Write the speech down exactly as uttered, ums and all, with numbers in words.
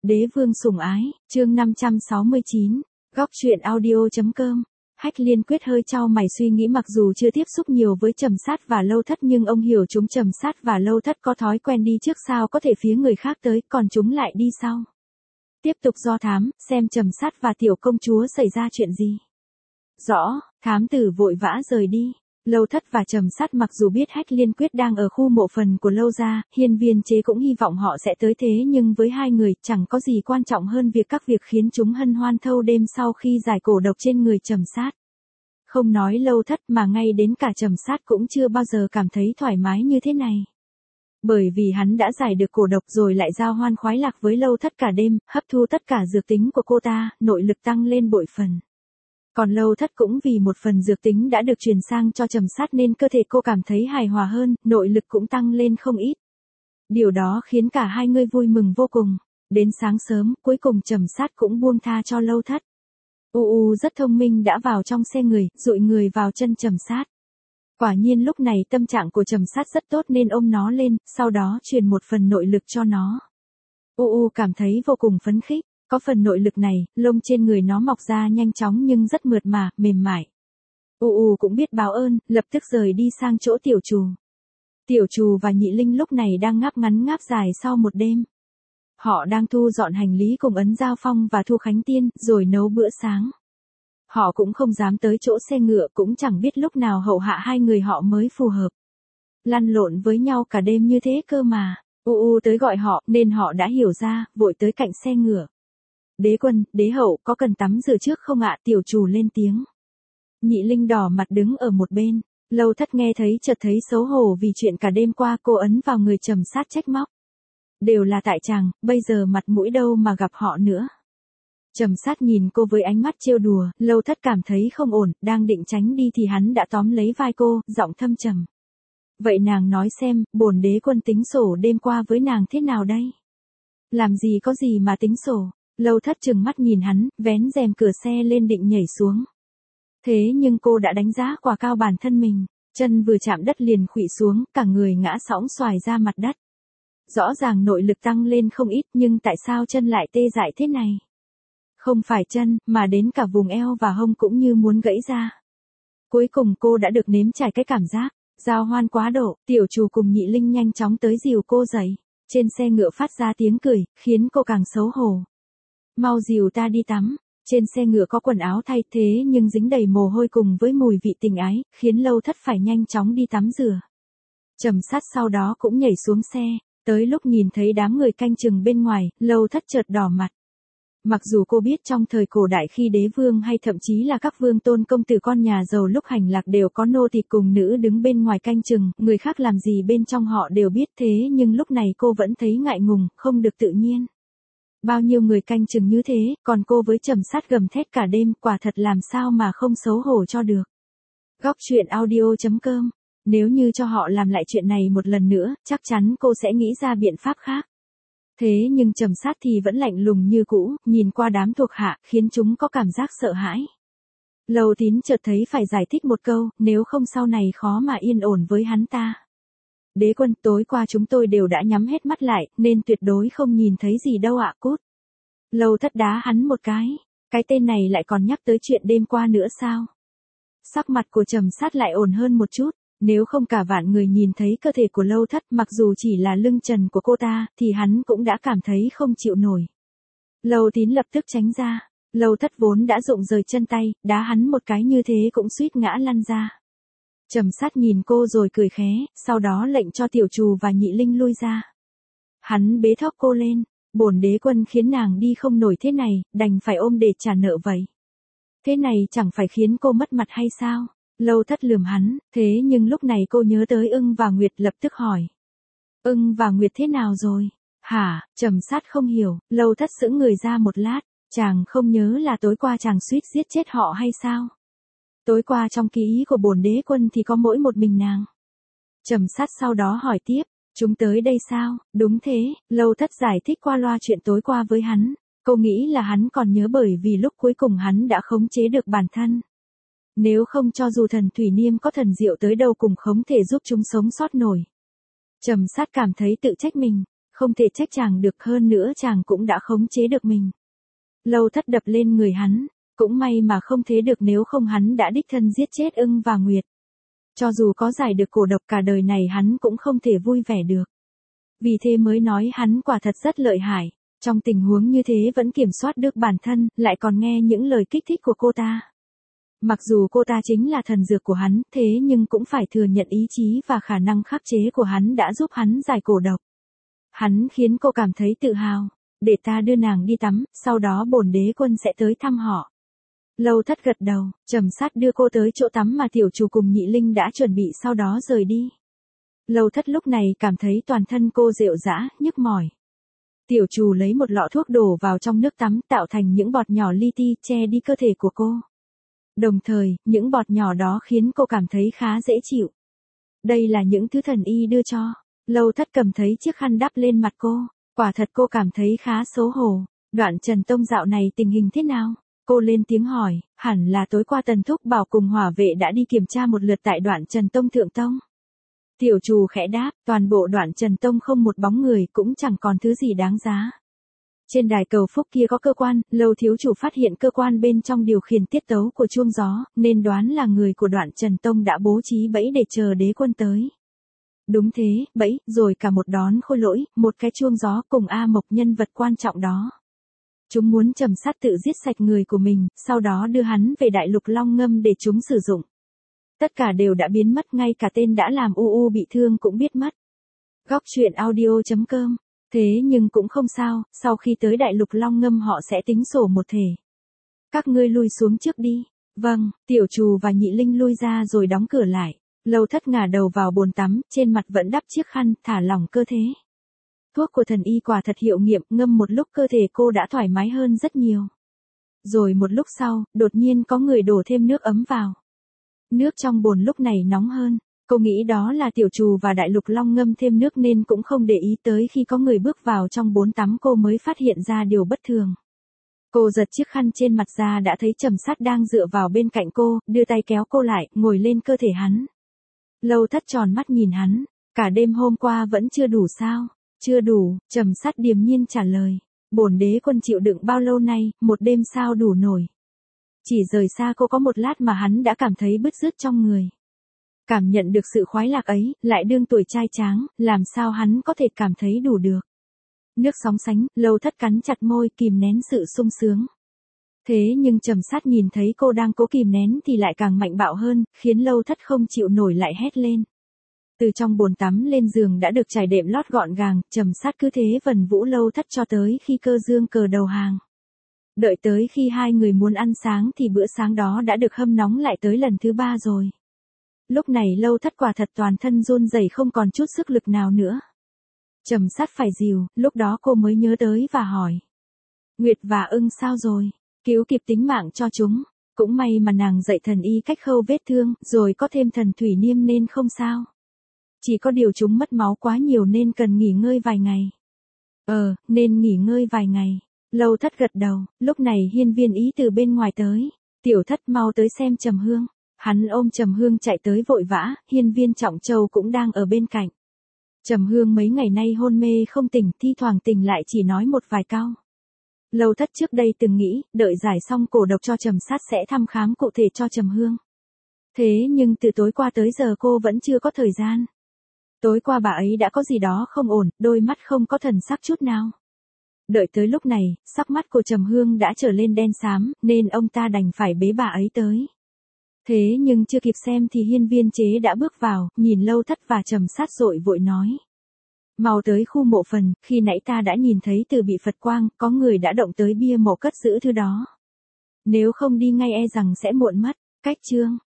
Đế vương sủng ái, chương năm trăm sáu mươi chín, góc truyện audio.com. Hách Liên Quyết hơi chau mày suy nghĩ, mặc dù chưa tiếp xúc nhiều với Trầm Sát và Lâu Thất nhưng ông hiểu chúng Trầm Sát và Lâu Thất có thói quen đi trước, sao có thể phía người khác tới, còn chúng lại đi sau. Tiếp tục do thám, xem Trầm Sát và tiểu công chúa xảy ra chuyện gì. Rõ, thám tử vội vã rời đi. Lâu Thất và Trầm Sát mặc dù biết Hách Liên Quyết đang ở khu mộ phần của Lâu gia, Hiên Viên Chế cũng hy vọng họ sẽ tới, thế nhưng với hai người chẳng có gì quan trọng hơn việc các việc khiến chúng hân hoan thâu đêm sau khi giải cổ độc trên người Trầm Sát. Không nói Lâu Thất mà ngay đến cả Trầm Sát cũng chưa bao giờ cảm thấy thoải mái như thế này. Bởi vì hắn đã giải được cổ độc rồi lại giao hoan khoái lạc với Lâu Thất cả đêm, hấp thu tất cả dược tính của cô ta, nội lực tăng lên bội phần. Còn Lâu Thất cũng vì một phần dược tính đã được truyền sang cho Trầm Sát nên cơ thể cô cảm thấy hài hòa hơn, nội lực cũng tăng lên không ít. Điều đó khiến cả hai người vui mừng vô cùng. Đến sáng sớm, cuối cùng Trầm Sát cũng buông tha cho Lâu Thất. U U rất thông minh đã vào trong xe người, dụi người vào chân Trầm Sát. Quả nhiên lúc này tâm trạng của Trầm Sát rất tốt nên ôm nó lên, sau đó truyền một phần nội lực cho nó. U U cảm thấy vô cùng phấn khích. Có phần nội lực này, lông trên người nó mọc ra nhanh chóng nhưng rất mượt mà, mềm mại. U U cũng biết báo ơn, lập tức rời đi sang chỗ Tiểu Trù. Tiểu Trù và Nhị Linh lúc này đang ngáp ngắn ngáp dài sau một đêm. Họ đang thu dọn hành lý cùng Ấn Giao Phong và Thu Khánh Tiên, rồi nấu bữa sáng. Họ cũng không dám tới chỗ xe ngựa, cũng chẳng biết lúc nào hầu hạ hai người họ mới phù hợp. Lăn lộn với nhau cả đêm như thế cơ mà. U U tới gọi họ, nên họ đã hiểu ra, vội tới cạnh xe ngựa. Đế quân, đế hậu, có cần tắm rửa trước không ạ? Tiểu Trù lên tiếng. Nhị Linh đỏ mặt đứng ở một bên. Lâu Thất nghe thấy chợt thấy xấu hổ vì chuyện cả đêm qua cô ấn vào người Trầm Sát trách móc. Đều là tại chàng, bây giờ mặt mũi đâu mà gặp họ nữa. Trầm Sát nhìn cô với ánh mắt trêu đùa, Lâu Thất cảm thấy không ổn, đang định tránh đi thì hắn đã tóm lấy vai cô, giọng thâm trầm. Vậy nàng nói xem, bổn đế quân tính sổ đêm qua với nàng thế nào đây? Làm gì có gì mà tính sổ? Lâu Thất trừng mắt nhìn hắn, vén rèm cửa xe lên định nhảy xuống. Thế nhưng cô đã đánh giá quá cao bản thân mình, chân vừa chạm đất liền khuỵu xuống, cả người ngã sõng xoài ra mặt đất. Rõ ràng nội lực tăng lên không ít nhưng tại sao chân lại tê dại thế này? Không phải chân, mà đến cả vùng eo và hông cũng như muốn gãy ra. Cuối cùng cô đã được nếm trải cái cảm giác giao hoan quá độ. Tiểu Trù cùng Nhị Linh nhanh chóng tới dìu cô dậy. Trên xe ngựa phát ra tiếng cười, khiến cô càng xấu hổ. Mau dìu ta đi tắm. Trên xe ngựa có quần áo thay thế nhưng dính đầy mồ hôi cùng với mùi vị tình ái, khiến Lâu Thất phải nhanh chóng đi tắm rửa. Trầm Sát sau đó cũng nhảy xuống xe. Tới lúc nhìn thấy đám người canh chừng bên ngoài, Lâu Thất chợt đỏ mặt. Mặc dù cô biết trong thời cổ đại khi đế vương hay thậm chí là các vương tôn công tử con nhà giàu lúc hành lạc đều có nô tỳ cùng nữ đứng bên ngoài canh chừng, người khác làm gì bên trong họ đều biết, thế nhưng lúc này cô vẫn thấy ngại ngùng, không được tự nhiên. Bao nhiêu người canh chừng như thế, còn cô với Trầm Sát gầm thét cả đêm, quả thật làm sao mà không xấu hổ cho được. Góc truyện audio.com. Nếu như cho họ làm lại chuyện này một lần nữa, chắc chắn cô sẽ nghĩ ra biện pháp khác. Thế nhưng Trầm Sát thì vẫn lạnh lùng như cũ, nhìn qua đám thuộc hạ, khiến chúng có cảm giác sợ hãi. Lâu Tín chợt thấy phải giải thích một câu, nếu không sau này khó mà yên ổn với hắn ta. Đế quân, tối qua chúng tôi đều đã nhắm hết mắt lại, nên tuyệt đối không nhìn thấy gì đâu ạ. Cút. Lâu Thất đá hắn một cái. Cái tên này lại còn nhắc tới chuyện đêm qua nữa sao? Sắc mặt của Trầm Sát lại ổn hơn một chút. Nếu không cả vạn người nhìn thấy cơ thể của Lâu Thất, mặc dù chỉ là lưng trần của cô ta, thì hắn cũng đã cảm thấy không chịu nổi. Lâu Tín lập tức tránh ra. Lâu Thất vốn đã rụng rời chân tay, đá hắn một cái như thế cũng suýt ngã lăn ra. Trầm Sát nhìn cô rồi cười khé, sau đó lệnh cho Tiểu Trù và Nhị Linh lui ra. Hắn bế thóc cô lên, bổn đế quân khiến nàng đi không nổi thế này, đành phải ôm để trả nợ vậy. Thế này chẳng phải khiến cô mất mặt hay sao? Lâu Thất lườm hắn, thế nhưng lúc này cô nhớ tới Ưng và Nguyệt lập tức hỏi. Ưng và Nguyệt thế nào rồi? Hả? Trầm Sát không hiểu, Lâu Thất sững người ra một lát, chàng không nhớ là tối qua chàng suýt giết chết họ hay sao? Tối qua trong ký ý của bổn đế quân thì có mỗi một mình nàng. Trầm Sát sau đó hỏi tiếp, chúng tới đây sao? Đúng thế, Lâu Thất giải thích qua loa chuyện tối qua với hắn. Cô nghĩ là hắn còn nhớ bởi vì lúc cuối cùng hắn đã khống chế được bản thân. Nếu không cho dù thần Thủy Niêm có thần diệu tới đâu cũng không thể giúp chúng sống sót nổi. Trầm Sát cảm thấy tự trách mình. Không thể trách chàng được, hơn nữa chàng cũng đã khống chế được mình. Lâu Thất đập lên người hắn, cũng may mà không thế được, nếu không hắn đã đích thân giết chết ưng và Nguyệt. Cho dù có giải được cổ độc cả đời này hắn cũng không thể vui vẻ được. Vì thế mới nói hắn quả thật rất lợi hại, trong tình huống như thế vẫn kiểm soát được bản thân, lại còn nghe những lời kích thích của cô ta. Mặc dù cô ta chính là thần dược của hắn, thế nhưng cũng phải thừa nhận ý chí và khả năng khắc chế của hắn đã giúp hắn giải cổ độc. Hắn khiến cô cảm thấy tự hào, để ta đưa nàng đi tắm, sau đó bổn đế quân sẽ tới thăm họ. Lâu Thất gật đầu, Trầm Sát đưa cô tới chỗ tắm mà tiểu chủ cùng Nhị Linh đã chuẩn bị, sau đó rời đi. Lâu Thất lúc này cảm thấy toàn thân cô rệu rã, nhức mỏi. Tiểu chủ lấy một lọ thuốc đổ vào trong nước tắm, tạo thành những bọt nhỏ li ti, che đi cơ thể của cô. Đồng thời, những bọt nhỏ đó khiến cô cảm thấy khá dễ chịu. Đây là những thứ thần y đưa cho. Lâu Thất cầm thấy chiếc khăn đắp lên mặt cô, quả thật cô cảm thấy khá xấu hổ. Đoạn Trần Tông dạo này tình hình thế nào? Cô lên tiếng hỏi, hẳn là tối qua Tần Thúc Bảo cùng hỏa vệ đã đi kiểm tra một lượt tại Đoạn Trần Tông Thượng Tông. Tiểu chủ khẽ đáp, toàn bộ Đoạn Trần Tông không một bóng người, cũng chẳng còn thứ gì đáng giá. Trên đài cầu phúc kia có cơ quan, Lâu thiếu chủ phát hiện cơ quan bên trong điều khiển tiết tấu của chuông gió, nên đoán là người của Đoạn Trần Tông đã bố trí bẫy để chờ đế quân tới. Đúng thế, bẫy, rồi cả một đón khôi lỗi, một cái chuông gió cùng A Mộc nhân vật quan trọng đó. Chúng muốn Trầm Sát tự giết sạch người của mình, sau đó đưa hắn về Đại Lục Long Ngâm để chúng sử dụng. Tất cả đều đã biến mất, ngay cả tên đã làm U U bị thương cũng biết mất. Góc truyện audio chấm com. Thế nhưng cũng không sao, sau khi tới Đại Lục Long Ngâm họ sẽ tính sổ một thể. Các ngươi lui xuống trước đi. Vâng, tiểu trù và Nhị Linh lui ra rồi đóng cửa lại. Lâu Thất ngả đầu vào bồn tắm, trên mặt vẫn đắp chiếc khăn, thả lỏng cơ thể. Thuốc của thần y quả thật hiệu nghiệm, ngâm một lúc cơ thể cô đã thoải mái hơn rất nhiều. Rồi một lúc sau, đột nhiên có người đổ thêm nước ấm vào. Nước trong bồn lúc này nóng hơn. Cô nghĩ đó là tiểu trù và Đại Lục Long Ngâm thêm nước nên cũng không để ý, tới khi có người bước vào trong bồn tắm cô mới phát hiện ra điều bất thường. Cô giật chiếc khăn trên mặt ra đã thấy Trầm Sát đang dựa vào bên cạnh cô, đưa tay kéo cô lại, ngồi lên cơ thể hắn. Lâu Thất tròn mắt nhìn hắn, cả đêm hôm qua vẫn chưa đủ sao? Chưa đủ, Trầm Sát điềm nhiên trả lời. Bổn đế quân chịu đựng bao lâu nay, một đêm sao đủ nổi. Chỉ rời xa cô có một lát mà hắn đã cảm thấy bứt rứt trong người. Cảm nhận được sự khoái lạc ấy, lại đương tuổi trai tráng, làm sao hắn có thể cảm thấy đủ được. Nước sóng sánh, Lâu Thất cắn chặt môi kìm nén sự sung sướng. Thế nhưng Trầm Sát nhìn thấy cô đang cố kìm nén thì lại càng mạnh bạo hơn, khiến Lâu Thất không chịu nổi lại hét lên. Từ trong bồn tắm lên giường đã được trải đệm lót gọn gàng, Trầm Sát cứ thế vần vũ Lâu Thất cho tới khi cơ dương cờ đầu hàng. Đợi tới khi hai người muốn ăn sáng thì bữa sáng đó đã được hâm nóng lại tới lần thứ ba rồi. Lúc này Lâu Thất quả thật toàn thân run rẩy không còn chút sức lực nào nữa. Trầm Sát phải dìu, lúc đó cô mới nhớ tới và hỏi. Nguyệt và ưng sao rồi? Cứu kịp tính mạng cho chúng. Cũng may mà nàng dạy thần y cách khâu vết thương, rồi có thêm thần thủy niêm nên không sao. Chỉ có điều chúng mất máu quá nhiều nên cần nghỉ ngơi vài ngày. Ờ, nên nghỉ ngơi vài ngày. Lâu Thất gật đầu, lúc này Hiên Viên Ý từ bên ngoài tới. Tiểu Thất mau tới xem Trầm Hương. Hắn ôm Trầm Hương chạy tới vội vã, Hiên Viên Trọng Châu cũng đang ở bên cạnh. Trầm Hương mấy ngày nay hôn mê không tỉnh, thi thoảng tỉnh lại chỉ nói một vài câu. Lâu Thất trước đây từng nghĩ, đợi giải xong cổ độc cho Trầm Sát sẽ thăm khám cụ thể cho Trầm Hương. Thế nhưng từ tối qua tới giờ cô vẫn chưa có thời gian. Tối qua bà ấy đã có gì đó không ổn, đôi mắt không có thần sắc chút nào. Đợi tới lúc này, sắc mắt của Trầm Hương đã trở lên đen xám, nên ông ta đành phải bế bà ấy tới. Thế nhưng chưa kịp xem thì Hiên Viên Chế đã bước vào, nhìn Lâu Thất và Trầm Sát dội vội nói. Mau tới khu mộ phần, khi nãy ta đã nhìn thấy từ bị Phật quang, có người đã động tới bia mộ cất giữ thứ đó. Nếu không đi ngay e rằng sẽ muộn mất. Cách chương